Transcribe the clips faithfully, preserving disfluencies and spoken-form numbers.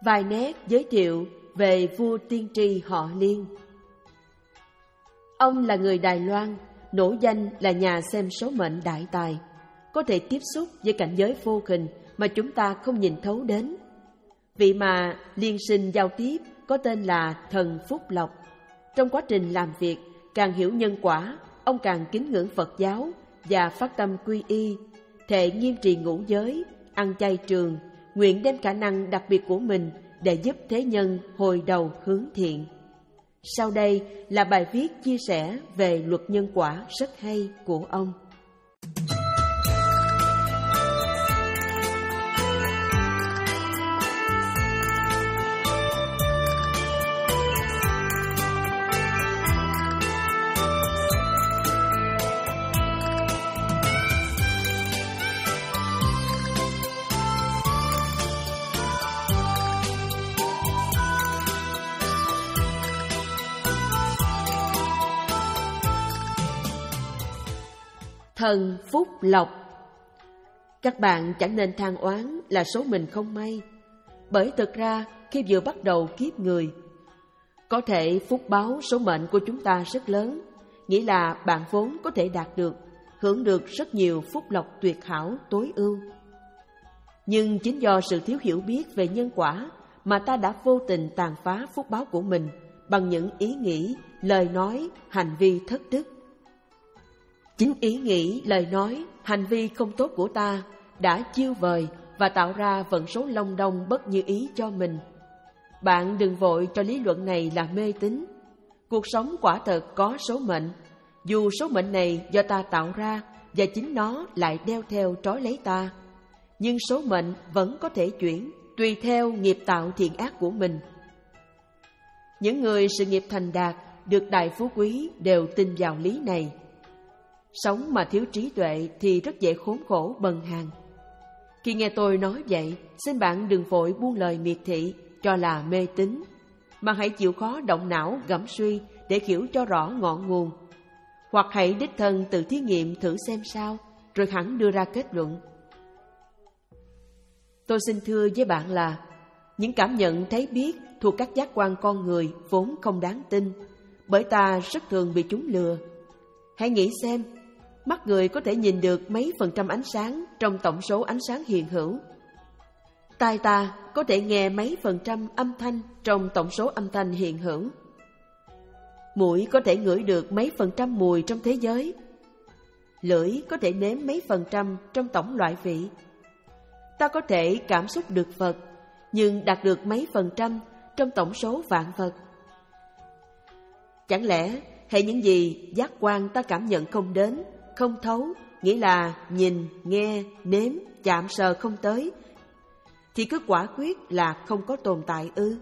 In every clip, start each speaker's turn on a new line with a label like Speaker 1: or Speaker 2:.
Speaker 1: vài nét giới thiệu về vua tiên tri họ Liên. Ông là người Đài Loan, nổi danh là nhà xem số mệnh đại tài, có thể tiếp xúc với cảnh giới vô hình mà chúng ta không nhìn thấu đến. Vị mà liên sinh giao tiếp có tên là thần Phúc Lộc. Trong quá trình làm việc, càng hiểu nhân quả, ông càng kính ngưỡng Phật giáo và phát tâm quy y, thệ nghiêm trì ngũ giới, ăn chay trường, nguyện đem khả năng đặc biệt của mình để giúp thế nhân hồi đầu hướng thiện. Sau đây là bài viết chia sẻ về luật nhân quả rất hay của ông. Thần Phúc Lộc. Các bạn chẳng nên than oán là số mình không may, bởi thực ra khi vừa bắt đầu kiếp người, có thể phúc báo số mệnh của chúng ta rất lớn, nghĩa là bạn vốn có thể đạt được, hưởng được rất nhiều phúc lộc tuyệt hảo tối ưu. Nhưng chính do sự thiếu hiểu biết về nhân quả mà ta đã vô tình tàn phá phúc báo của mình bằng những ý nghĩ, lời nói, hành vi thất đức. Chính ý nghĩ, lời nói, hành vi không tốt của ta đã chiêu vời và tạo ra vận số long đong bất như ý cho mình. Bạn đừng vội cho lý luận này là mê tín. Cuộc sống quả thật có số mệnh, dù số mệnh này do ta tạo ra và chính nó lại đeo theo trói lấy ta. Nhưng số mệnh vẫn có thể chuyển, tùy theo nghiệp tạo thiện ác của mình. Những người sự nghiệp thành đạt, được đại phú quý đều tin vào lý này. Sống mà thiếu trí tuệ thì rất dễ khốn khổ bần hàn. Khi nghe tôi nói vậy, xin bạn đừng vội buông lời miệt thị cho là mê tín, mà hãy chịu khó động não gẫm suy để hiểu cho rõ ngọn nguồn. Hoặc hãy đích thân tự thí nghiệm thử xem sao, rồi hẳn đưa ra kết luận. Tôi xin thưa với bạn là những cảm nhận thấy biết thuộc các giác quan con người vốn không đáng tin, bởi ta rất thường bị chúng lừa. Hãy nghĩ xem, mắt người có thể nhìn được mấy phần trăm ánh sáng trong tổng số ánh sáng hiện hữu. Tai ta có thể nghe mấy phần trăm âm thanh trong tổng số âm thanh hiện hữu. Mũi có thể ngửi được mấy phần trăm mùi trong thế giới. Lưỡi có thể nếm mấy phần trăm trong tổng loại vị. Ta có thể cảm xúc được Phật, nhưng đạt được mấy phần trăm trong tổng số vạn vật. Chẳng lẽ hệ những gì giác quan ta cảm nhận không đến, không thấu, nghĩa là nhìn, nghe, nếm, chạm sờ không tới, thì cứ quả quyết là không có tồn tại ư?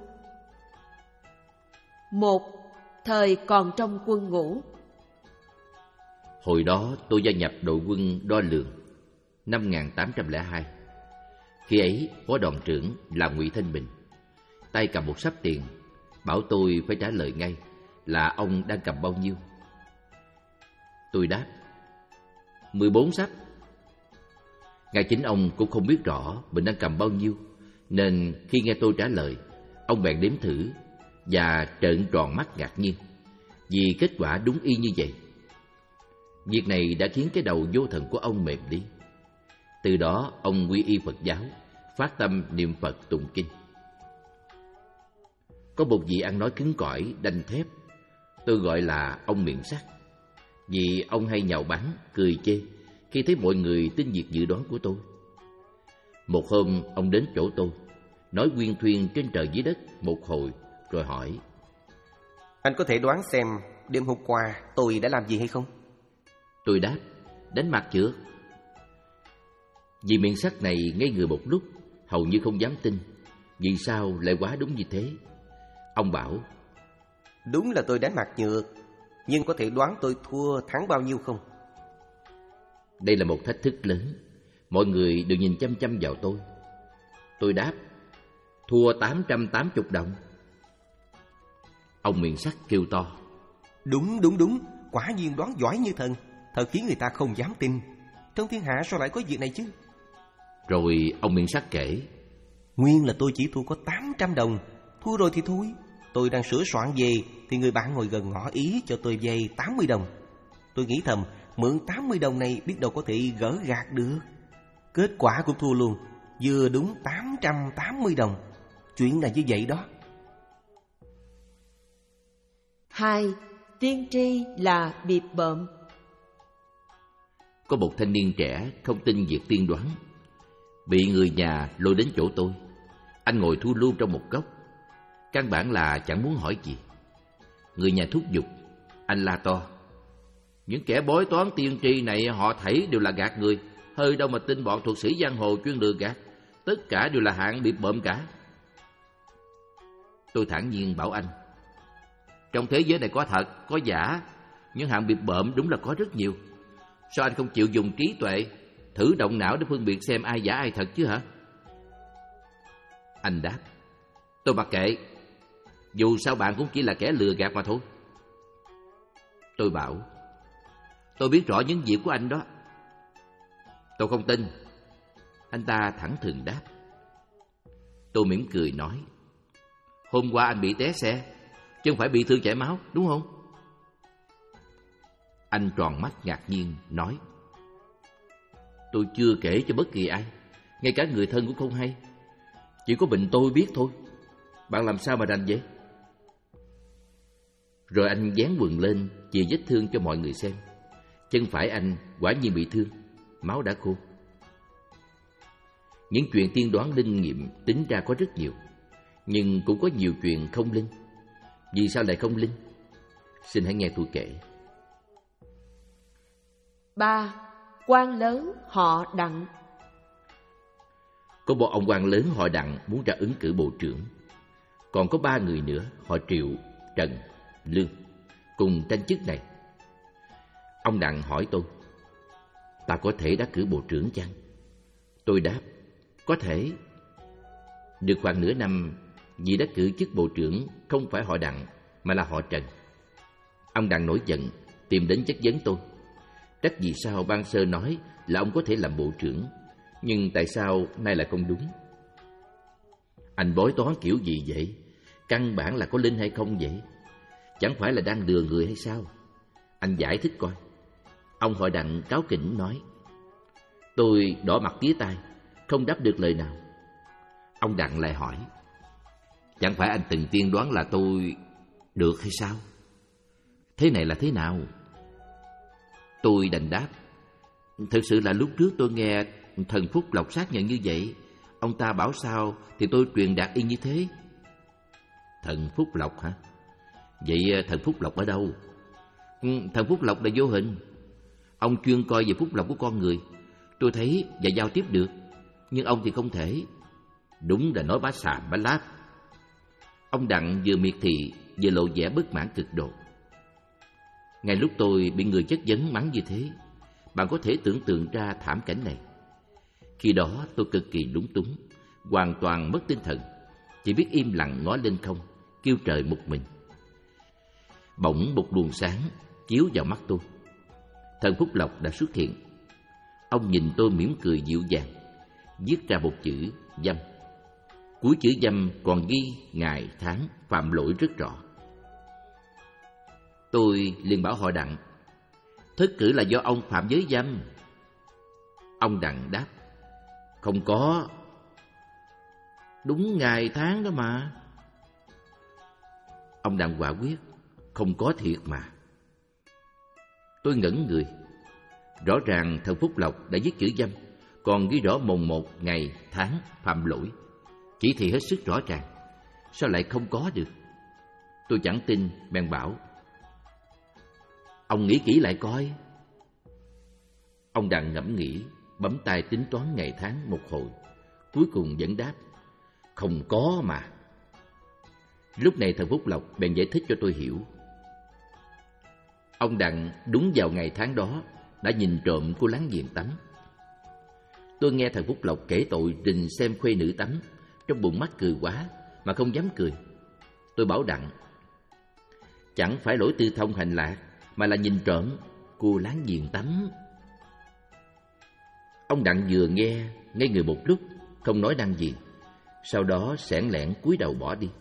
Speaker 1: Một, thời còn trong quân ngũ.
Speaker 2: Hồi đó tôi gia nhập đội quân đo lường năm một nghìn tám trăm lẻ hai. Khi ấy, phó đoàn trưởng là Ngụy Thanh Bình, tay cầm một sắp tiền, bảo tôi phải trả lời ngay là ông đang cầm bao nhiêu. Tôi đáp, mười bốn sắp. Ngay chính ông cũng không biết rõ mình đang cầm bao nhiêu, nên khi nghe tôi trả lời, ông bèn đếm thử và trợn tròn mắt ngạc nhiên, vì kết quả đúng y như vậy. Việc này đã khiến cái đầu vô thần của ông mềm đi. Từ đó ông quy y Phật giáo, phát tâm niệm Phật tụng kinh. Có một vị ăn nói cứng cỏi, đanh thép, tôi gọi là ông miệng sắt, vì ông hay nhạo báng, cười chê khi thấy mọi người tin việc dự đoán của tôi. Một hôm ông đến chỗ tôi, nói uyên thuyên trên trời dưới đất một hồi, rồi hỏi:
Speaker 3: Anh có thể đoán xem đêm hôm qua tôi đã làm gì hay không?
Speaker 2: Tôi đáp: đánh mặt chưa? Vì miệng sắt này ngây người một lúc, hầu như không dám tin. Vì sao lại quá đúng như thế? Ông bảo:
Speaker 3: đúng là tôi đánh mặt nhược, nhưng có thể đoán tôi thua thắng bao nhiêu không?
Speaker 2: Đây là một thách thức lớn, mọi người đều nhìn chăm chăm vào tôi. Tôi đáp: thua tám trăm tám mươi đồng. Ông miệng sắt kêu to:
Speaker 3: đúng đúng đúng, quả nhiên đoán giỏi như thần, thật khiến người ta không dám tin. Trong thiên hạ sao lại có việc này chứ?
Speaker 2: Rồi ông miệng sắt kể:
Speaker 3: Nguyên là tôi chỉ thua có tám trăm đồng. Thua rồi thì thôi. Tôi đang sửa soạn về thì người bạn ngồi gần ngỏ ý cho tôi vay tám mươi đồng. Tôi nghĩ thầm, mượn tám mươi đồng này biết đâu có thể gỡ gạc được. Kết quả cũng thua luôn, vừa đúng tám trăm tám mươi đồng. Chuyện là như vậy đó.
Speaker 1: Hai, tiên tri là bịp bợm.
Speaker 2: Có một thanh niên trẻ không tin việc tiên đoán, bị người nhà lôi đến chỗ tôi. Anh ngồi thu lưu trong một góc, căn bản là chẳng muốn hỏi gì. Người nhà thúc giục, anh la to: những kẻ bói toán tiên tri này họ thảy đều là gạt người, hơi đâu mà tin bọn thuật sĩ giang hồ chuyên lừa gạt, tất cả đều là hạng bịp bợm cả. Tôi thản nhiên bảo anh: trong thế giới này có thật, có giả, nhưng hạng bịp bợm đúng là có rất nhiều. Sao anh không chịu dùng trí tuệ, thử động não để phân biệt xem ai giả ai thật chứ hả? Anh đáp: tôi mặc kệ, dù sao bạn cũng chỉ là kẻ lừa gạt mà thôi. Tôi bảo: tôi biết rõ những việc của anh đó. Tôi không tin. Anh ta thẳng thừng đáp. Tôi mỉm cười nói: hôm qua anh bị té xe, chứ không phải bị thương chảy máu, đúng không? Anh tròn mắt ngạc nhiên nói: tôi chưa kể cho bất kỳ ai, ngay cả người thân cũng không hay. Chỉ có mình tôi biết thôi. Bạn làm sao mà rành vậy? Rồi anh dán quần lên chìa vết thương cho mọi người xem. Chân phải anh quả nhiên bị thương, máu đã khô. Những chuyện tiên đoán linh nghiệm tính ra có rất nhiều, nhưng cũng có nhiều chuyện không linh. Vì sao lại không linh? Xin hãy nghe tôi kể.
Speaker 1: Ba, quan lớn họ Đặng.
Speaker 2: Có một ông quan lớn họ Đặng muốn ra ứng cử bộ trưởng. Còn có ba người nữa, họ Triệu, Trần, Lương, cùng tranh chức này. Ông Đặng hỏi tôi: ta có thể đắc cử bộ trưởng chăng? Tôi đáp: có thể. Được khoảng nửa năm, vì đắc cử chức bộ trưởng không phải họ Đặng mà là họ Trần. Ông Đặng nổi giận, tìm đến chất vấn tôi. Trách vì sao ban sơ nói là ông có thể làm bộ trưởng, nhưng tại sao nay lại không đúng? Anh bói toán kiểu gì vậy? Căn bản là có linh hay không vậy? Chẳng phải là đang lừa người hay sao? Anh giải thích coi. Ông họ Đặng cáu kỉnh nói. Tôi đỏ mặt tía tai, không đáp được lời nào. Ông Đặng lại hỏi: chẳng phải anh từng tiên đoán là tôi được hay sao? Thế này là thế nào? Tôi đành đáp: thực sự là lúc trước tôi nghe thần Phúc Lộc xác nhận như vậy. Ông ta bảo sao thì tôi truyền đạt y như thế. Thần Phúc Lộc hả? Vậy thần Phúc Lộc ở đâu? Thần Phúc Lộc là vô hình. Ông chuyên coi về phúc lộc của con người. Tôi thấy và giao tiếp được, nhưng ông thì không thể. Đúng là nói bá xàm bá láp. Ông Đặng vừa miệt thị vừa lộ vẻ bất mãn cực độ. Ngay lúc tôi bị người chất vấn mắng như thế, bạn có thể tưởng tượng ra thảm cảnh này. Khi đó tôi cực kỳ lúng túng, hoàn toàn mất tinh thần, chỉ biết im lặng ngó lên không, kêu trời một mình. Bỗng một luồng sáng chiếu vào mắt tôi. Thần Phúc Lộc đã xuất hiện. Ông nhìn tôi mỉm cười dịu dàng, viết ra một chữ dâm. Cuối chữ dâm còn ghi ngày tháng phạm lỗi rất rõ. Tôi liền bảo họ Đặng: thất cử là do ông phạm giới dâm. Ông Đặng đáp: không có. Đúng ngày tháng đó mà. Ông Đặng quả quyết: không có thiệt mà. Tôi ngẩn người. Rõ ràng thần Phúc Lộc đã viết chữ dâm, còn ghi rõ mồng một ngày tháng phạm lỗi. Chỉ thị hết sức rõ ràng, sao lại không có được? Tôi chẳng tin, bèn bảo: ông nghĩ kỹ lại coi. Ông Đặng ngẫm nghĩ, bấm tay tính toán ngày tháng một hồi, cuối cùng vẫn đáp: không có mà. Lúc này thần Phúc Lộc bèn giải thích cho tôi hiểu. Ông Đặng đúng vào ngày tháng đó đã nhìn trộm cô láng giềng tắm. Tôi nghe thần Phúc Lộc kể tội rình xem khuê nữ tắm, trong bụng mắc cười quá mà không dám cười. Tôi bảo Đặng: chẳng phải lỗi tư thông hành lạc, mà là nhìn trộm cô láng giềng tắm. Ông Đặng vừa nghe ngây người một lúc, không nói năng gì. sau đó xẻn lẻn cúi đầu bỏ đi.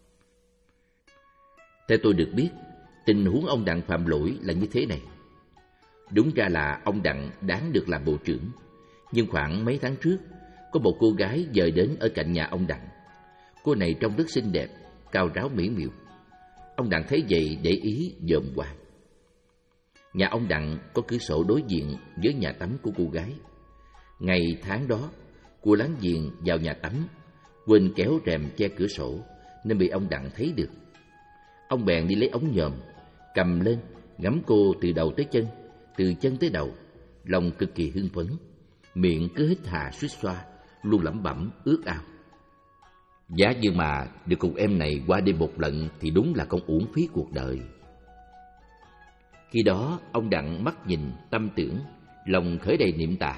Speaker 2: Theo tôi được biết, tình huống ông Đặng phạm lỗi là như thế này. Đúng ra là ông Đặng đáng được làm bộ trưởng, nhưng khoảng mấy tháng trước, có một cô gái dời đến ở cạnh nhà ông Đặng. Cô này trông rất xinh đẹp, cao ráo mỹ miều. Ông Đặng thấy vậy để ý dòm qua. Nhà ông Đặng có cửa sổ đối diện với nhà tắm của cô gái. Ngày tháng đó, cô láng giềng vào nhà tắm, quên kéo rèm che cửa sổ nên bị ông Đặng thấy được. Ông bèn đi lấy ống nhòm, cầm lên, ngắm cô từ đầu tới chân, từ chân tới đầu, lòng cực kỳ hưng phấn, miệng cứ hít hà suýt xoa, luôn lẩm bẩm ước ao. Giá như mà được cùng em này qua đêm một lần thì đúng là không uổng phí cuộc đời. Khi đó, ông Đặng mắt nhìn, tâm tưởng, lòng khởi đầy niệm tà.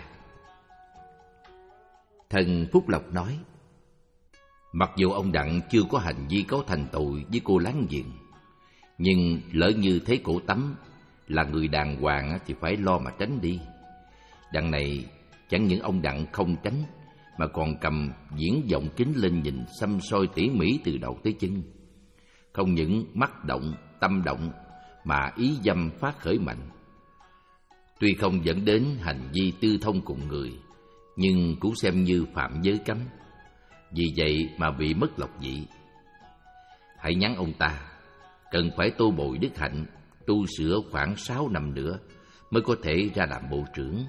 Speaker 2: Thần Phúc Lộc nói, mặc dù ông Đặng chưa có hành vi cấu thành tội với cô láng giềng, nhưng lỡ như thấy cổ tắm là người đàng hoàng thì phải lo mà tránh đi. Đằng này chẳng những ông Đặng không tránh, mà còn cầm viễn vọng kính lên nhìn xăm soi tỉ mỉ từ đầu tới chân. Không những mắt động, tâm động, mà ý dâm phát khởi mạnh. Tuy không dẫn đến hành vi tư thông cùng người, nhưng cũng xem như phạm giới cấm. Vì vậy mà bị mất lộc vị. Hãy nhắn ông ta, cần phải tô bồi đức hạnh, tu sửa khoảng sáu năm nữa mới có thể ra làm bộ trưởng.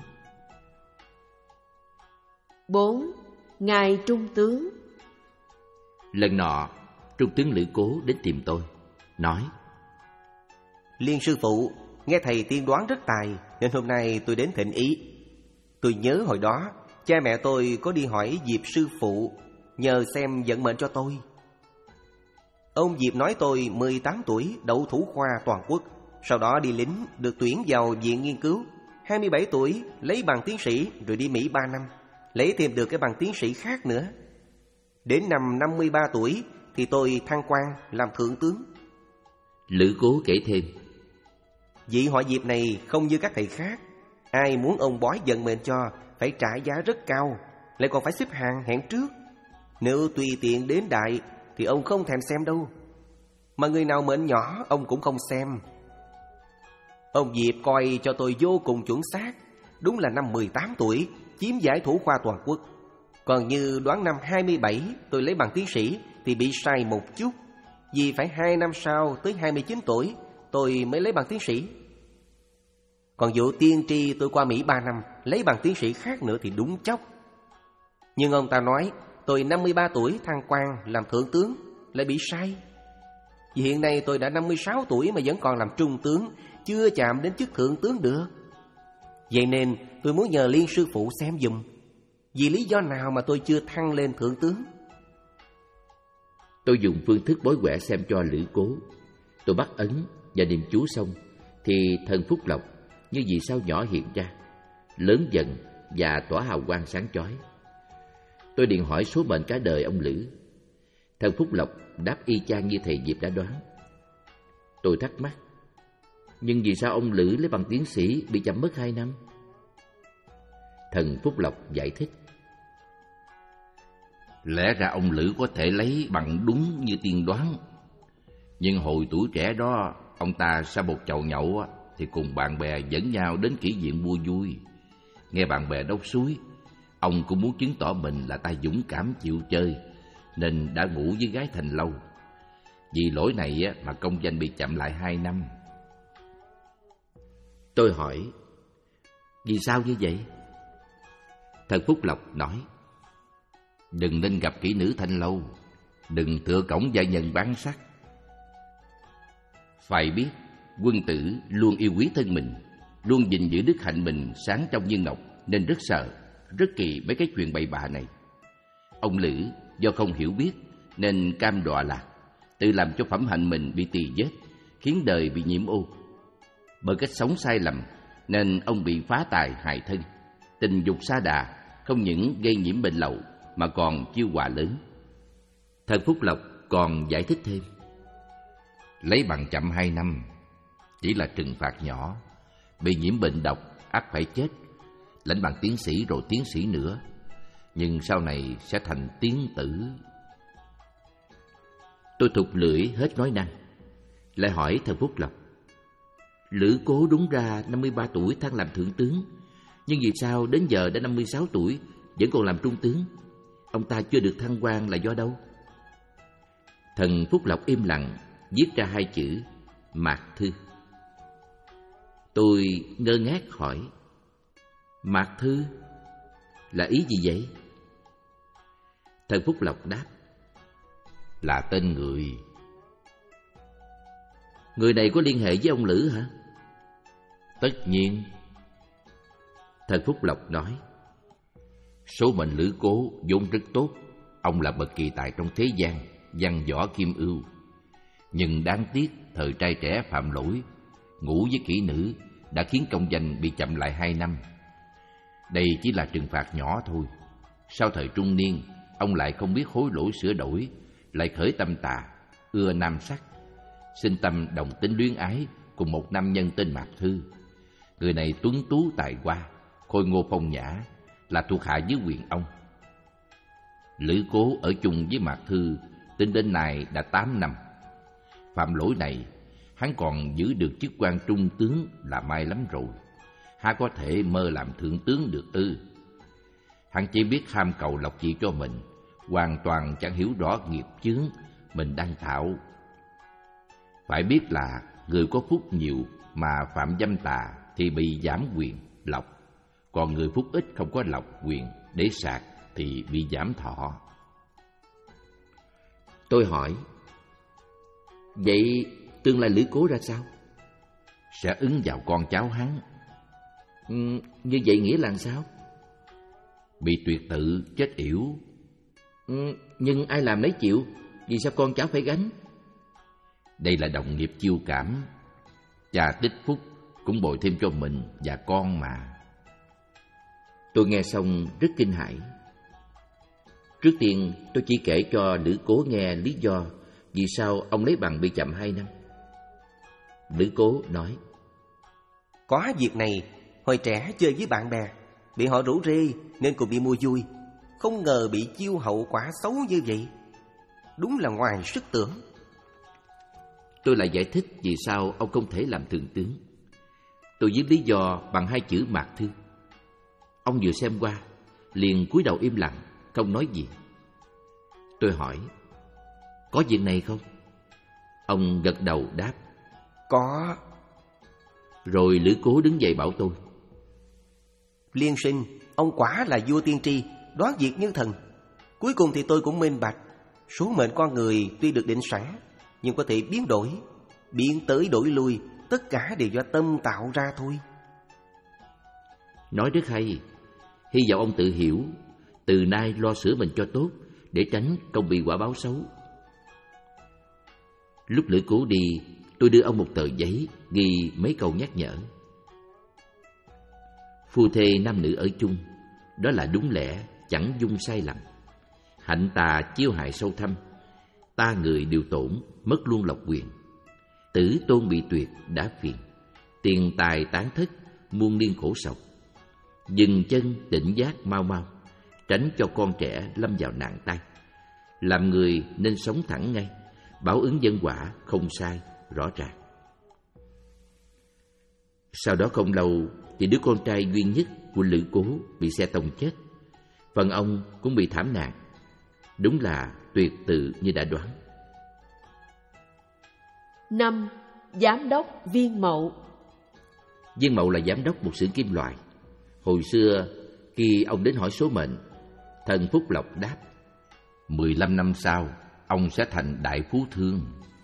Speaker 1: Bốn. Ngài Trung tướng.
Speaker 2: Lần nọ, Trung tướng Lữ Cố đến tìm tôi, nói:
Speaker 3: Liên sư phụ, nghe thầy tiên đoán rất tài, nên hôm nay tôi đến thỉnh ý. Tôi nhớ hồi đó, cha mẹ tôi có đi hỏi Diệp sư phụ, nhờ xem vận mệnh cho tôi. Ông Diệp nói tôi mười tám tuổi đậu thủ khoa toàn quốc, sau đó đi lính, được tuyển vào viện nghiên cứu. hai mươi bảy tuổi lấy bằng tiến sĩ, rồi đi Mỹ ba năm, lấy thêm được cái bằng tiến sĩ khác nữa. Đến năm năm mươi ba tuổi thì tôi thăng quan làm thượng tướng.
Speaker 2: Lữ Cố kể thêm:
Speaker 3: Vị họ Diệp này không như các thầy khác, ai muốn ông bói vận mệnh cho phải trả giá rất cao, lại còn phải xếp hàng hẹn trước. Nếu tùy tiện đến đại thì ông không thèm xem đâu, mà người nào mệnh nhỏ ông cũng không xem. Ông Diệp coi cho tôi vô cùng chuẩn xác, đúng là năm mười tám tuổi chiếm giải thủ khoa toàn quốc. Còn như đoán năm hai mươi bảy tôi lấy bằng tiến sĩ thì bị sai một chút, vì phải hai năm sau tới hai mươi chín tuổi tôi mới lấy bằng tiến sĩ. Còn vụ tiên tri tôi qua Mỹ ba năm lấy bằng tiến sĩ khác nữa thì đúng chóc. Nhưng ông ta nói tôi năm mươi ba tuổi thăng quan làm thượng tướng lại bị sai. Vì hiện nay tôi đã năm mươi sáu tuổi mà vẫn còn làm trung tướng, chưa chạm đến chức thượng tướng được. Vậy nên tôi muốn nhờ Liên sư phụ xem giùm, vì lý do nào mà tôi chưa thăng lên thượng tướng.
Speaker 2: Tôi dùng phương thức bói quẻ xem cho Lữ Cố. Tôi bắt ấn và niệm chú xong thì thần Phúc Lộc như vì sao nhỏ hiện ra, lớn dần và tỏa hào quang sáng chói. Tôi điện hỏi số mệnh cả đời ông Lữ. Thần Phúc Lộc đáp y chang như thầy Diệp đã đoán. Tôi thắc mắc, nhưng vì sao ông Lữ lấy bằng tiến sĩ bị chậm mất hai năm? Thần Phúc Lộc giải thích: Lẽ ra ông Lữ có thể lấy bằng đúng như tiên đoán, nhưng hồi tuổi trẻ đó, ông ta sau một chầu nhậu thì cùng bạn bè dẫn nhau đến kỷ viện mua vui. Nghe bạn bè đốc suối, ông cũng muốn chứng tỏ mình là tay dũng cảm chịu chơi, nên đã ngủ với gái Thành Lâu. Vì lỗi này mà công danh bị chậm lại hai năm. Tôi hỏi: Vì sao như vậy? Thần Phúc Lộc nói: Đừng nên gặp kỹ nữ Thanh Lâu, đừng tựa cổng gia nhân bán sắc. Phải biết, quân tử luôn yêu quý thân mình, luôn gìn giữ đức hạnh mình sáng trong như ngọc, nên rất sợ, rất kỳ mấy cái chuyện bậy bạ này. Ông Lữ do không hiểu biết nên cam đọa lạc, tự làm cho phẩm hạnh mình bị tỳ vết, khiến đời bị nhiễm ô. Bởi cách sống sai lầm nên ông bị phá tài hại thân, tình dục sa đà, không những gây nhiễm bệnh lậu mà còn chiêu họa lớn. Thần Phúc Lộc còn giải thích thêm: Lấy bằng chậm hai năm chỉ là trừng phạt nhỏ, bị nhiễm bệnh độc ắt phải chết, lãnh bằng tiến sĩ rồi tiến sĩ nữa. nhưng sau này sẽ thành tiến tử. Tôi thụt lưỡi hết nói năng, lại hỏi thần Phúc Lộc. Lữ Cố đúng ra năm mươi ba tuổi thăng làm thượng tướng, nhưng vì sao đến giờ đã năm mươi sáu tuổi vẫn còn làm trung tướng? Ông ta chưa được thăng quan là do đâu? Thần Phúc Lộc im lặng, viết ra hai chữ Mạc Thư. Tôi ngơ ngác hỏi, Mạc Thư là ý gì vậy? Thần Phúc Lộc đáp, là tên người. Người này có liên hệ với ông Lữ hả? Tất nhiên. Thần Phúc Lộc nói, số mệnh Lữ Cố vốn rất tốt. Ông là bậc kỳ tài trong thế gian, văn võ kim ưu. Nhưng đáng tiếc thời trai trẻ phạm lỗi, ngủ với kỹ nữ đã khiến công danh bị chậm lại hai năm. Đây chỉ là trừng phạt nhỏ thôi. Sau thời trung niên, ông lại không biết hối lỗi sửa đổi, lại khởi tâm tà, ưa nam sắc, sinh tâm đồng tính luyến ái cùng một nam nhân tên Mạc Thư. Người này tuấn tú tài hoa, khôi ngô phong nhã, là thuộc hạ dưới quyền ông. Lữ Cố ở chung với Mạc Thư tính đến nay đã tám năm. Phạm lỗi này, hắn còn giữ được chức quan trung tướng là may lắm rồi. Há có thể mơ làm thượng tướng được ư? Hắn chỉ biết ham cầu lộc trị cho mình, hoàn toàn chẳng hiểu rõ nghiệp chướng mình đang tạo. Phải biết là người có phúc nhiều mà phạm dâm tà thì bị giảm quyền, lộc. Còn người phúc ít không có lộc, quyền để sạc thì bị giảm thọ. Tôi hỏi, vậy tương lai Lữ Cố ra sao? Sẽ ứng vào con cháu hắn. Ừ, như vậy nghĩa là sao? Bị tuyệt tự, chết yểu. Ừ, nhưng ai làm nấy chịu, vì sao con cháu phải gánh? Đây là đồng nghiệp chiêu cảm. Cha tích phúc cũng bồi thêm cho mình và con mà. Tôi nghe xong rất kinh hãi. Trước tiên tôi chỉ kể cho Lữ Cố nghe lý do vì sao ông lấy bằng bị chậm hai năm. Lữ Cố nói,
Speaker 3: có việc này, hồi trẻ chơi với bạn bè, bị họ rủ rê nên cùng đi mua vui. Không ngờ bị chiêu hậu quả xấu như vậy. Đúng là ngoài sức tưởng.
Speaker 2: Tôi lại giải thích vì sao ông không thể làm thượng tướng. Tôi viết lý do bằng hai chữ Mạc Thư. Ông vừa xem qua, liền cúi đầu im lặng, không nói gì. Tôi hỏi, có việc này không? Ông gật đầu đáp,
Speaker 3: có.
Speaker 2: Rồi Lữ Cố đứng dậy bảo tôi,
Speaker 3: Liên sinh, ông quả là vua tiên tri, đoán việc như thần. Cuối cùng thì tôi cũng minh bạch, số mệnh con người tuy được định sẵn, nhưng có thể biến đổi, biến tới đổi lui, tất cả đều do tâm tạo ra thôi.
Speaker 2: Nói rất hay. Hy vọng ông tự hiểu, từ nay lo sửa mình cho tốt, để tránh không bị quả báo xấu. Lúc Lữ Cố đi, tôi đưa ông một tờ giấy ghi mấy câu nhắc nhở. Phu thê nam nữ ở chung, đó là đúng lẽ, chẳng dung sai lầm. Hạnh tà chiêu hại sâu thâm, ta người đều tổn, mất luôn lộc quyền. Tử tôn bị tuyệt đã phiền, tiền tài tán thất, muôn niên khổ sầu. Dừng chân tỉnh giác mau mau, tránh cho con trẻ lâm vào nạn tai. Làm người nên sống thẳng ngay, báo ứng nhân quả không sai, rõ ràng. Sau đó không lâu thì đứa con trai duy nhất của Lữ Cố bị xe tông chết. Phần ông cũng bị thảm nạn. Đúng là tuyệt tự như đã đoán.
Speaker 1: Năm. Giám đốc Viên Mậu.
Speaker 2: Viên Mậu là giám đốc một xưởng kim loại. Hồi xưa khi ông đến hỏi số mệnh, thần Phúc Lộc đáp, mười lăm năm sau ông sẽ thành đại phú thương.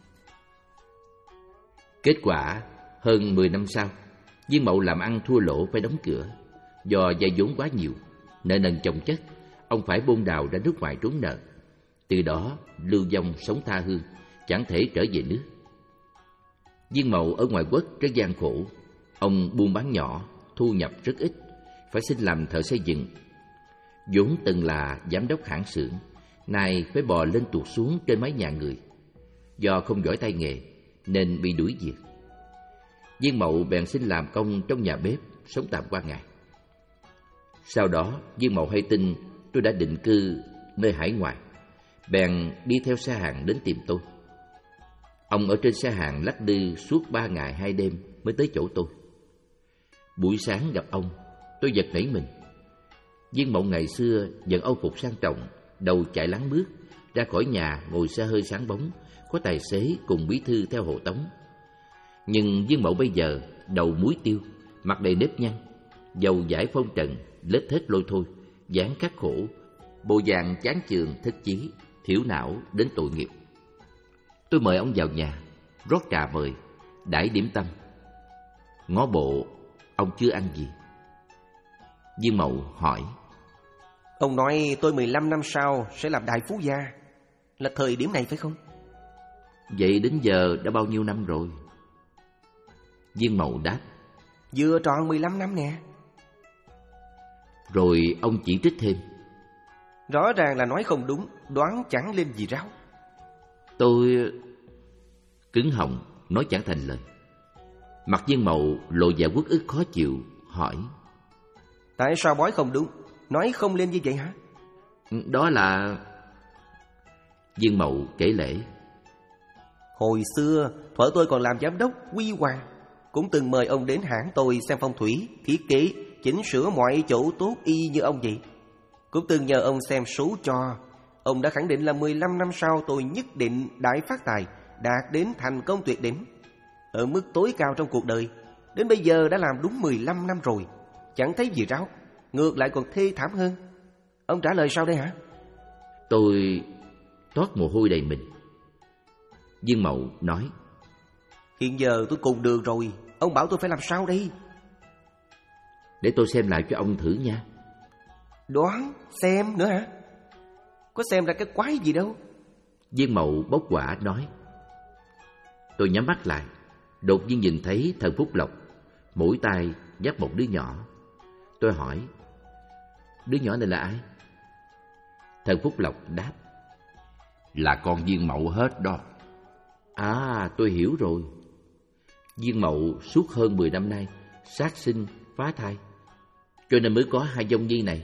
Speaker 2: Kết quả hơn mười năm sau, Viên Mậu làm ăn thua lỗ phải đóng cửa. Do vay vốn quá nhiều, nợ nần chồng chất, ông phải bôn đào ra nước ngoài trốn nợ. Từ đó lưu vong sống tha hương, chẳng thể trở về nước. Viên Mậu ở ngoài quốc rất gian khổ. Ông buôn bán nhỏ, thu nhập rất ít, phải xin làm thợ xây dựng. Vốn từng là giám đốc hãng xưởng, nay phải bò lên tuột xuống trên mái nhà người. Do không giỏi tay nghề nên bị đuổi việc. Viên Mậu bèn xin làm công trong nhà bếp, sống tạm qua ngày. Sau đó Viên Mậu hay tin tôi đã định cư nơi hải ngoại, bèn đi theo xe hàng đến tìm tôi. Ông ở trên xe hàng lắc lư suốt ba ngày hai đêm mới tới chỗ tôi. Buổi sáng gặp ông, tôi giật nảy mình. Viên Mậu ngày xưa vẫn âu phục sang trọng, đầu chải láng bước, ra khỏi nhà ngồi xe hơi sáng bóng, có tài xế cùng bí thư theo hộ tống. Nhưng Viên Mậu bây giờ đầu muối tiêu, mặt đầy nếp nhăn, dầu dải phong trần, lết thết lôi thôi, dáng khắc khổ, bộ dạng chán chường thất chí, thiểu não đến tội nghiệp. Tôi mời ông vào nhà, rót trà mời, đãi điểm tâm. Ngó bộ, ông chưa ăn gì. Viên Mậu hỏi:
Speaker 3: Ông nói tôi mười lăm năm sau sẽ làm đại phú gia, là thời điểm này phải không?
Speaker 2: Vậy đến giờ đã bao nhiêu năm rồi? Viên Mậu đáp:
Speaker 3: Vừa tròn mười lăm năm nè.
Speaker 2: Rồi ông chỉ trích thêm:
Speaker 3: Rõ ràng là nói không đúng, đoán chẳng lên gì ráo.
Speaker 2: Tôi cứng họng, nói chẳng thành lời. Mặt Viên Mậu lộ vẻ uất ức khó chịu, hỏi:
Speaker 3: Tại sao bói không đúng, nói không lên như vậy hả?
Speaker 2: Đó là... Viên Mậu kể lể:
Speaker 3: Hồi xưa, thuở tôi còn làm giám đốc Huy Hoàng, cũng từng mời ông đến hãng tôi xem phong thủy, thiết kế, chỉnh sửa mọi chỗ tốt y như ông vậy. Cũng từng nhờ ông xem số cho. Ông đã khẳng định là mười lăm năm sau tôi nhất định đại phát tài, đạt đến thành công tuyệt đỉnh, ở mức tối cao trong cuộc đời. Đến bây giờ đã làm đúng mười lăm năm rồi, chẳng thấy gì ráo, ngược lại còn thê thảm hơn. Ông trả lời sao đây hả?
Speaker 2: Tôi toát mồ hôi đầy mình. Viên Mậu nói:
Speaker 3: Hiện giờ tôi cùng đường rồi, ông bảo tôi phải làm sao đây?
Speaker 2: Để tôi xem lại cho ông thử nha.
Speaker 3: Đoán, xem nữa hả? Có xem ra cái quái gì đâu.
Speaker 2: Viên Mậu bốc quả nói. Tôi nhắm mắt lại, đột nhiên nhìn thấy thần Phúc Lộc, mỗi tay dắt một đứa nhỏ. Tôi hỏi: Đứa nhỏ này là ai? Thần Phúc Lộc đáp: Là con Viên Mậu hết đó. À, tôi hiểu rồi. Viên Mậu suốt hơn mười năm nay sát sinh phá thai, cho nên mới có hai dông nhi này.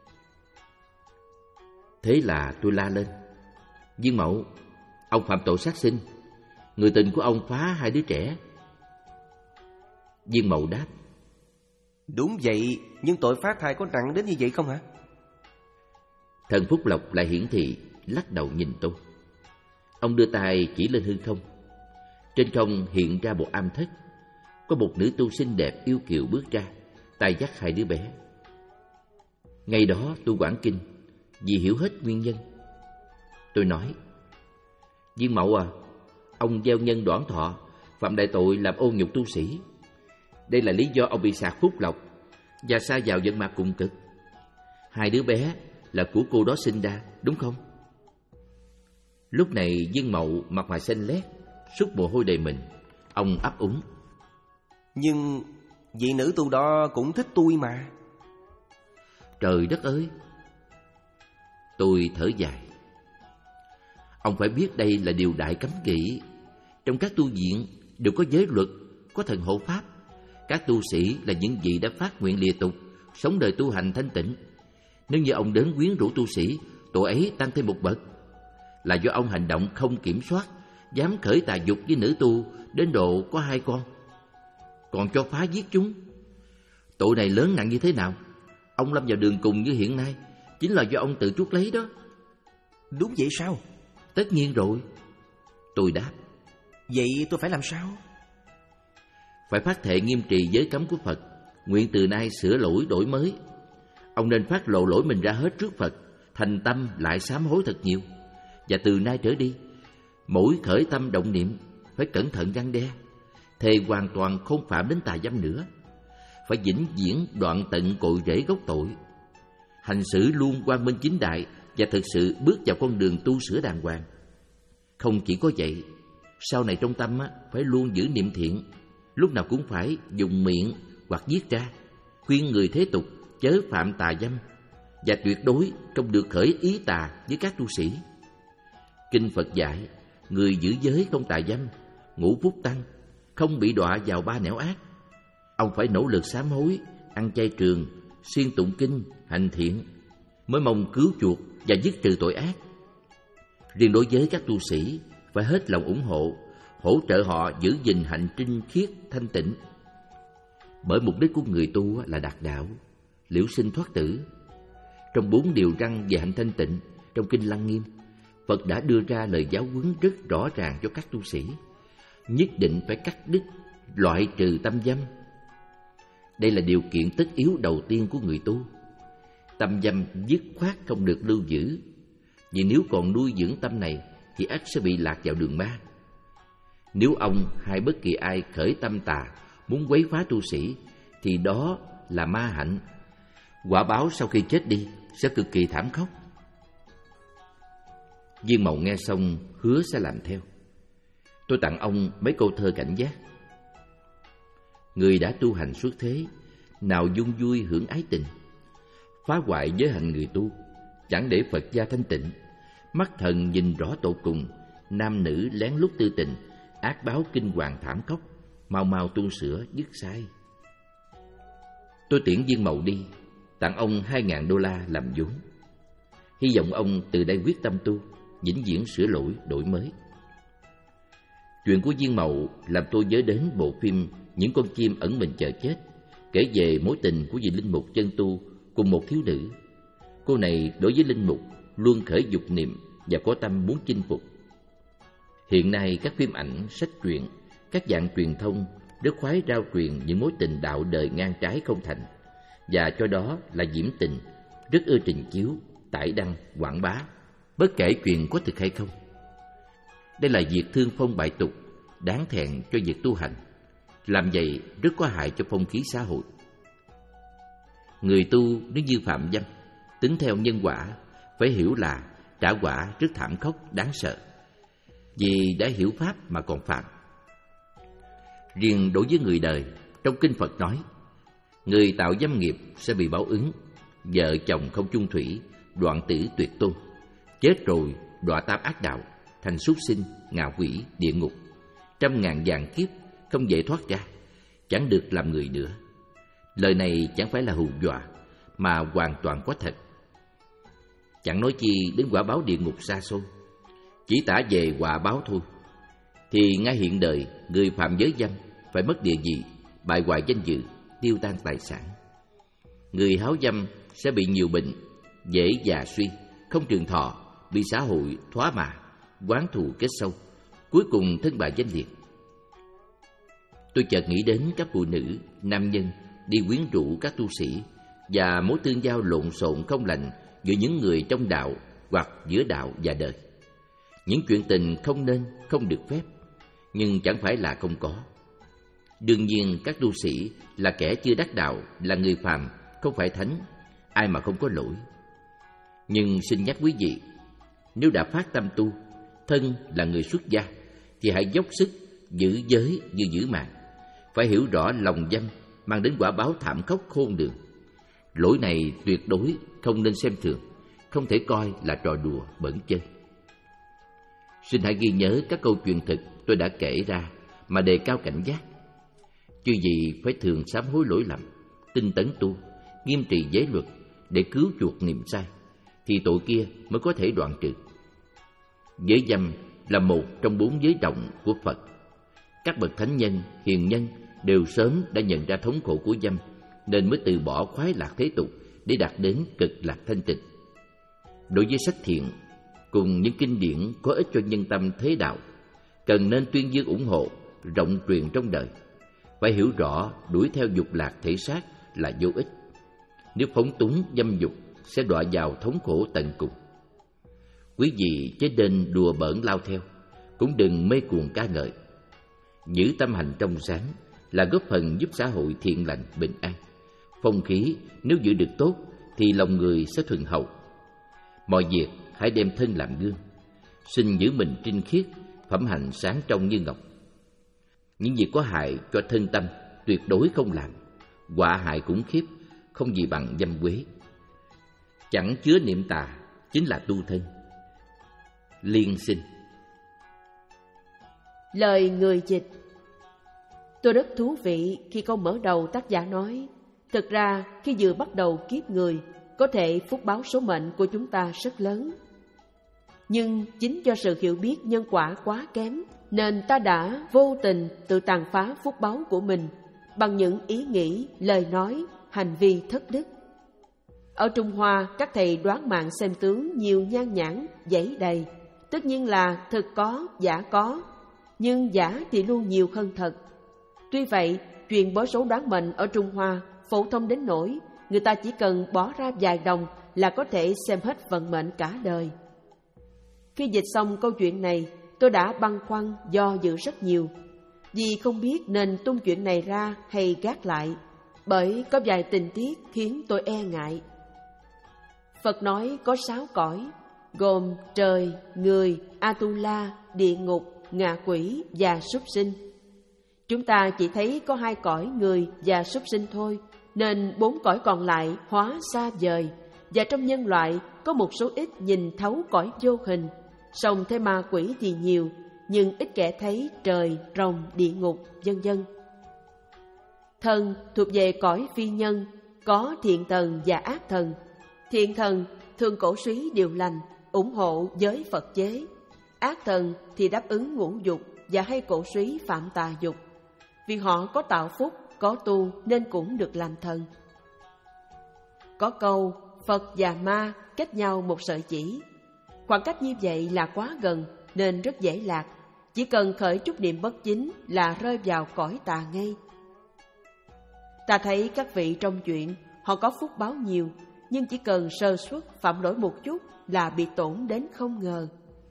Speaker 2: Thế là tôi la lên: Viên Mậu, ông phạm tội sát sinh, người tình của ông phá hai đứa trẻ. Viên Mậu đáp:
Speaker 3: Đúng vậy, nhưng tội phá thai có nặng đến như vậy không hả?
Speaker 2: Thần Phúc Lộc lại hiển thị, lắc đầu nhìn tôi. Ông đưa tay chỉ lên hư không. Trên không hiện ra một am thất, có một nữ tu xinh đẹp yêu kiều bước ra, tay dắt hai đứa bé. Ngày đó tôi hoảng kinh vì hiểu hết nguyên nhân. Tôi nói: Viên Mậu à, ông gieo nhân đoản thọ, phạm đại tội làm ô nhục tu sĩ. Đây là lý do ông bị sạc phúc lộc và sa vào vận mạc cùng cực. Hai đứa bé là của cô đó sinh ra, đúng không? Lúc này Viên Mậu mặt mày xanh lét, sút mồ hôi đầy mình. Ông ấp úng:
Speaker 3: Nhưng vị nữ tu đó cũng thích tôi mà.
Speaker 2: Trời đất ơi! Tôi thở dài. Ông phải biết đây là điều đại cấm kỵ. Trong các tu viện đều có giới luật, có thần hộ pháp. Các tu sĩ là những vị đã phát nguyện lìa tục, sống đời tu hành thanh tịnh. Nếu như ông đến quyến rũ tu sĩ, tội ấy tăng thêm một bậc. Là do ông hành động không kiểm soát, dám khởi tà dục với nữ tu đến độ có hai con, còn cho phá giết chúng. Tội này lớn nặng như thế nào? Ông lâm vào đường cùng như hiện nay chính là do ông tự chuốc lấy đó.
Speaker 3: Đúng vậy sao?
Speaker 2: Tất nhiên rồi. Tôi đáp.
Speaker 3: Vậy tôi phải làm sao?
Speaker 2: Phải phát thệ nghiêm trì giới cấm của Phật, nguyện từ nay sửa lỗi đổi mới. Ông nên phát lộ lỗi mình ra hết trước Phật, thành tâm lại sám hối thật nhiều. Và từ nay trở đi, mỗi khởi tâm động niệm phải cẩn thận răn đe, thề hoàn toàn không phạm đến tà dâm nữa. Phải vĩnh viễn đoạn tận cội rễ gốc tội, hành xử luôn quang minh chính đại và thực sự bước vào con đường tu sửa đàng hoàng. Không chỉ có vậy, sau này trong tâm phải luôn giữ niệm thiện, lúc nào cũng phải dùng miệng hoặc viết ra khuyên người thế tục chớ phạm tà dâm, và tuyệt đối không được khởi ý tà với các tu sĩ. Kinh Phật dạy, người giữ giới không tà dâm, ngũ phúc tăng, không bị đọa vào ba nẻo ác. Ông phải nỗ lực sám hối, ăn chay trường, xuyên tụng kinh, hành thiện. mới mong cứu chuộc và dứt trừ tội ác. Riêng đối với các tu sĩ, phải hết lòng ủng hộ, hỗ trợ họ giữ gìn hạnh trinh khiết thanh tịnh. Bởi mục đích của người tu là đạt đạo, liễu sinh thoát tử. Trong bốn điều răn về hạnh thanh tịnh trong Kinh Lăng Nghiêm, Phật đã đưa ra lời giáo huấn rất rõ ràng cho các tu sĩ. Nhất định phải cắt đứt, loại trừ tâm dâm. Đây là điều kiện tất yếu đầu tiên của người tu. Tâm dâm dứt khoát không được lưu giữ, vì nếu còn nuôi dưỡng tâm này thì ắt sẽ bị lạc vào đường ma. Nếu ông hay bất kỳ ai khởi tâm tà muốn quấy phá tu sĩ thì đó là ma hạnh. Quả báo sau khi chết đi sẽ cực kỳ thảm khốc. Viên Mầu nghe xong hứa sẽ làm theo. Tôi tặng ông mấy câu thơ cảnh giác. Người đã tu hành suốt thế, nào dung vui hưởng ái tình, phá hoại giới hạnh người tu, chẳng để Phật gia thanh tịnh. Mắt thần nhìn rõ tột cùng, nam nữ lén lút tư tình, ác báo kinh hoàng thảm khốc, mau mau tu sửa dứt sai. Tôi tiễn Viên Mầu đi, tặng ông hai ngàn đô la làm vốn. Hy vọng ông từ đây quyết tâm tu, vĩnh viễn sửa lỗi đổi mới. Chuyện của Viên Mầu làm tôi nhớ đến bộ phim Những con chim ẩn mình chờ chết, kể về mối tình của vị linh mục chân tu cùng một thiếu nữ. Cô này đối với linh mục luôn khởi dục niệm và có tâm muốn chinh phục. Hiện nay các phim ảnh, sách truyện, các dạng truyền thông rất khoái rao truyền những mối tình đạo đời ngang trái không thành, và cho đó là diễm tình, rất ưa trình chiếu, tải đăng, quảng bá, bất kể chuyện có thực hay không. Đây là việc thương phong bại tục, đáng thẹn cho việc tu hành. Làm vậy rất có hại cho phong khí xã hội. Người tu nếu như phạm dâm, tính theo nhân quả, phải hiểu là trả quả rất thảm khốc, đáng sợ. Vì đã hiểu pháp mà còn phạm. Riêng đối với người đời, trong Kinh Phật nói, người tạo dâm nghiệp sẽ bị báo ứng, vợ chồng không chung thủy, đoạn tử tuyệt tôn, chết rồi đọa tam ác đạo, thành súc sinh, ngạ quỷ, địa ngục, trăm ngàn vạn kiếp không dễ thoát ra, chẳng được làm người nữa. Lời này chẳng phải là hù dọa, mà hoàn toàn có thật. Chẳng nói chi đến quả báo địa ngục xa xôi, chỉ tả về quả báo thôi. Thì ngay hiện đời, người phạm giới dâm phải mất địa vị, bại hoại danh dự, tiêu tan tài sản. Người háo dâm sẽ bị nhiều bệnh, dễ già suy, không trường thọ, bị xã hội thoá mạ, oán thù kết sâu, cuối cùng thân bại danh liệt. Tôi chợt nghĩ đến các phụ nữ, nam nhân đi quyến rũ các tu sĩ, và mối tương giao lộn xộn không lành giữa những người trong đạo hoặc giữa đạo và đời. Những chuyện tình không nên, không được phép, nhưng chẳng phải là không có. Đương nhiên các tu sĩ là kẻ chưa đắc đạo, là người phàm, không phải thánh, ai mà không có lỗi. Nhưng xin nhắc quý vị, nếu đã phát tâm tu, thân là người xuất gia, thì hãy dốc sức giữ giới như giữ mạng. Phải hiểu rõ lòng dâm mang đến quả báo thảm khốc khôn lường. Lỗi này tuyệt đối không nên xem thường, không thể coi là trò đùa bẩn chơi. Xin hãy ghi nhớ các câu chuyện thực tôi đã kể ra mà đề cao cảnh giác. Chứ gì phải thường sám hối lỗi lầm, tinh tấn tu, nghiêm trì giới luật để cứu chuộc niệm sai, thì tội kia mới có thể đoạn trừ. Giới dâm là một trong bốn giới trọng của Phật. Các bậc thánh nhân, hiền nhân đều sớm đã nhận ra thống khổ của dâm, nên mới từ bỏ khoái lạc thế tục để đạt đến cực lạc thanh tịnh. Đối với sách thiện cùng những kinh điển có ích cho nhân tâm thế đạo, cần nên tuyên dương ủng hộ, rộng truyền trong đời. Phải hiểu rõ đuổi theo dục lạc thể xác là vô ích. Nếu phóng túng dâm dục sẽ đọa vào thống khổ tận cùng. Quý vị chớ nên đùa bỡn lao theo, cũng đừng mê cuồng ca ngợi. Giữ tâm hành trong sáng là góp phần giúp xã hội thiện lành, bình an. Phong khí nếu giữ được tốt thì lòng người sẽ thuần hậu. Mọi việc hãy đem thân làm gương, xin giữ mình trinh khiết, phẩm hạnh sáng trong như ngọc. Những việc có hại cho thân tâm tuyệt đối không làm, họa hại khủng khiếp không gì bằng dâm quế. Chẳng chứa niệm tà chính là tu thân. Liên sinh.
Speaker 1: Lời người dịch. Tôi rất thú vị khi câu mở đầu tác giả nói, thực ra khi vừa bắt đầu kiếp người, có thể phúc báo số mệnh của chúng ta rất lớn. Nhưng chính do sự hiểu biết nhân quả quá kém, nên ta đã vô tình tự tàn phá phúc báo của mình bằng những ý nghĩ, lời nói, hành vi thất đức. Ở Trung Hoa, các thầy đoán mạng xem tướng nhiều nhan nhản, dãy đầy. Tất nhiên là thực có, giả có, nhưng giả thì luôn nhiều hơn thật. Tuy vậy, chuyện bói số đoán mệnh ở Trung Hoa phổ thông đến nỗi người ta chỉ cần bỏ ra vài đồng là có thể xem hết vận mệnh cả đời. Khi dịch xong câu chuyện này, tôi đã băn khoăn do dự rất nhiều, vì không biết nên tung chuyện này ra hay gác lại, bởi có vài tình tiết khiến tôi e ngại. Phật nói có sáu cõi, gồm trời, người, Atula, địa ngục, ngạ quỷ và súc sinh. Chúng ta chỉ thấy có hai cõi người và súc sinh thôi, nên bốn cõi còn lại hóa xa vời, và trong nhân loại có một số ít nhìn thấu cõi vô hình. Song thế ma quỷ thì nhiều, nhưng ít kẻ thấy trời, rồng, địa ngục, vân vân. Thần thuộc về cõi phi nhân, có thiện thần và ác thần. Thiện thần thường cổ suý điều lành, ủng hộ giới Phật chế. Ác thần thì đáp ứng ngũ dục và hay cổ suý phạm tà dục. Vì họ có tạo phúc, có tu nên cũng được làm thần. Có câu Phật và ma cách nhau một sợi chỉ. Khoảng cách như vậy là quá gần nên rất dễ lạc. Chỉ cần khởi chút niệm bất chính là rơi vào cõi tà ngay. Ta thấy các vị trong chuyện họ có phúc báo nhiều, nhưng chỉ cần sơ suất phạm lỗi một chút là bị tổn đến không ngờ.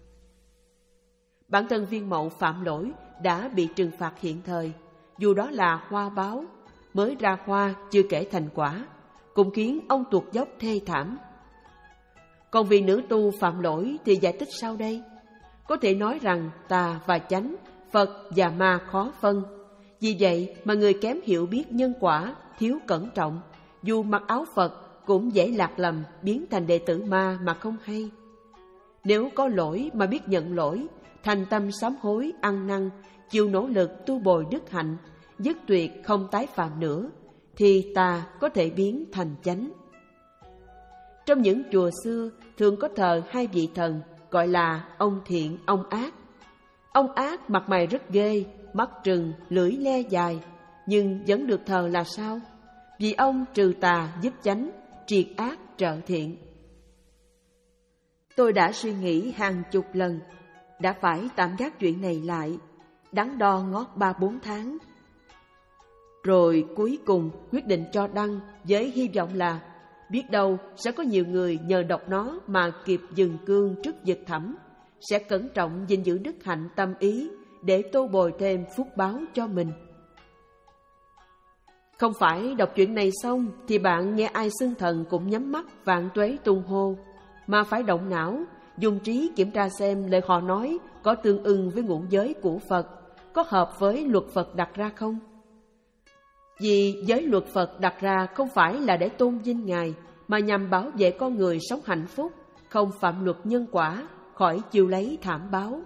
Speaker 1: Bản thân Viên Mậu phạm lỗi đã bị trừng phạt hiện thời, dù đó là hoa báo, mới ra hoa chưa kể thành quả, cũng khiến ông tuột dốc thê thảm. Còn vì nữ tu phạm lỗi thì giải thích sau đây. Có thể nói rằng tà và chánh, Phật và ma khó phân. Vì vậy mà người kém hiểu biết nhân quả, thiếu cẩn trọng, dù mặc áo Phật cũng dễ lạc lầm biến thành đệ tử ma mà không hay. Nếu có lỗi mà biết nhận lỗi, thành tâm sám hối, ăn năn, chịu nỗ lực tu bồi đức hạnh, dứt tuyệt không tái phạm nữa, thì tà có thể biến thành chánh. Trong những chùa xưa thường có thờ hai vị thần gọi là ông thiện, ông ác. Ông ác mặt mày rất ghê, mắt trừng, lưỡi le dài, nhưng vẫn được thờ là sao? Vì ông trừ tà giúp chánh, triệt ác trợ thiện. Tôi đã suy nghĩ hàng chục lần, đã phải tạm gác chuyện này lại, đắn đo ngót ba bốn tháng. Rồi cuối cùng quyết định cho đăng với hy vọng là biết đâu sẽ có nhiều người nhờ đọc nó mà kịp dừng cương trước vực thẳm, sẽ cẩn trọng gìn giữ đức hạnh tâm ý để tô bồi thêm phúc báo cho mình. Không phải đọc chuyện này xong thì bạn nghe ai xưng thần cũng nhắm mắt vạn tuế tung hô, mà phải động não, dùng trí kiểm tra xem lời họ nói có tương ưng với ngũ giới của Phật, có hợp với luật Phật đặt ra không. Vì giới luật Phật đặt ra không phải là để tôn vinh Ngài, mà nhằm bảo vệ con người sống hạnh phúc, không phạm luật nhân quả, khỏi chịu lấy thảm báo.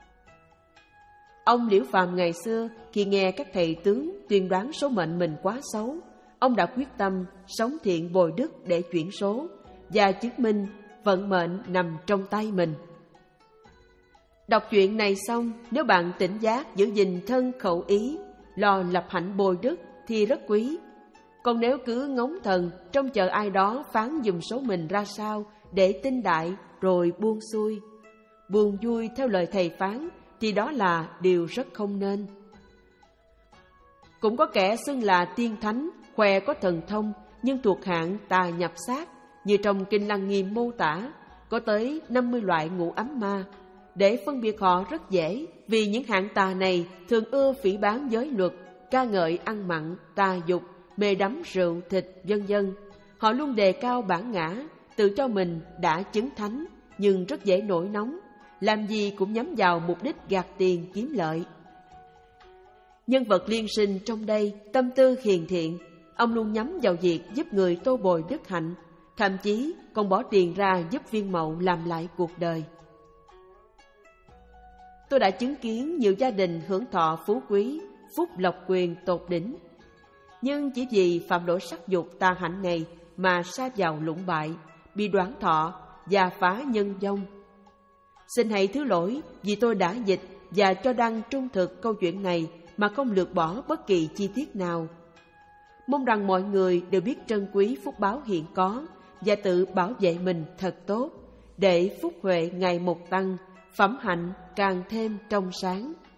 Speaker 1: Ông Liễu Phàm ngày xưa khi nghe các thầy tướng tuyên đoán số mệnh mình quá xấu, ông đã quyết tâm sống thiện bồi đức để chuyển số và chứng minh vận mệnh nằm trong tay mình. Đọc chuyện này xong, nếu bạn tỉnh giác giữ gìn thân khẩu ý, lo lập hạnh bồi đức thì rất quý. Còn nếu cứ ngóng thần trông chờ ai đó phán dùm số mình ra sao để tin đại rồi buông xuôi, buồn vui theo lời thầy phán, thì đó là điều rất không nên. Cũng có kẻ xưng là tiên thánh, khoe có thần thông, nhưng thuộc hạng tà nhập sát, như trong Kinh Lăng Nghiêm mô tả, có tới năm mươi loại ngũ ấm ma. Để phân biệt họ rất dễ, vì những hạng tà này thường ưa phỉ báng giới luật, ca ngợi ăn mặn, tà dục, mê đắm rượu, thịt, vân vân. Họ luôn đề cao bản ngã, tự cho mình đã chứng thánh, nhưng rất dễ nổi nóng, làm gì cũng nhắm vào mục đích gạt tiền kiếm lợi. Nhân vật Liên Sinh trong đây tâm tư hiền thiện, ông luôn nhắm vào việc giúp người tô bồi đức hạnh, thậm chí còn bỏ tiền ra giúp Viên Mậu làm lại cuộc đời. Tôi đã chứng kiến nhiều gia đình hưởng thọ phú quý, phúc lộc quyền tột đỉnh, nhưng chỉ vì phạm lỗi sắc dục tà hạnh này mà sa vào lũng bại, bị đoản thọ và phá nhân vong. Xin hãy thứ lỗi vì tôi đã dịch và cho đăng trung thực câu chuyện này mà không lược bỏ bất kỳ chi tiết nào. Mong rằng mọi người đều biết trân quý phúc báo hiện có và tự bảo vệ mình thật tốt, để phúc huệ ngày một tăng, phẩm hạnh càng thêm trong sáng.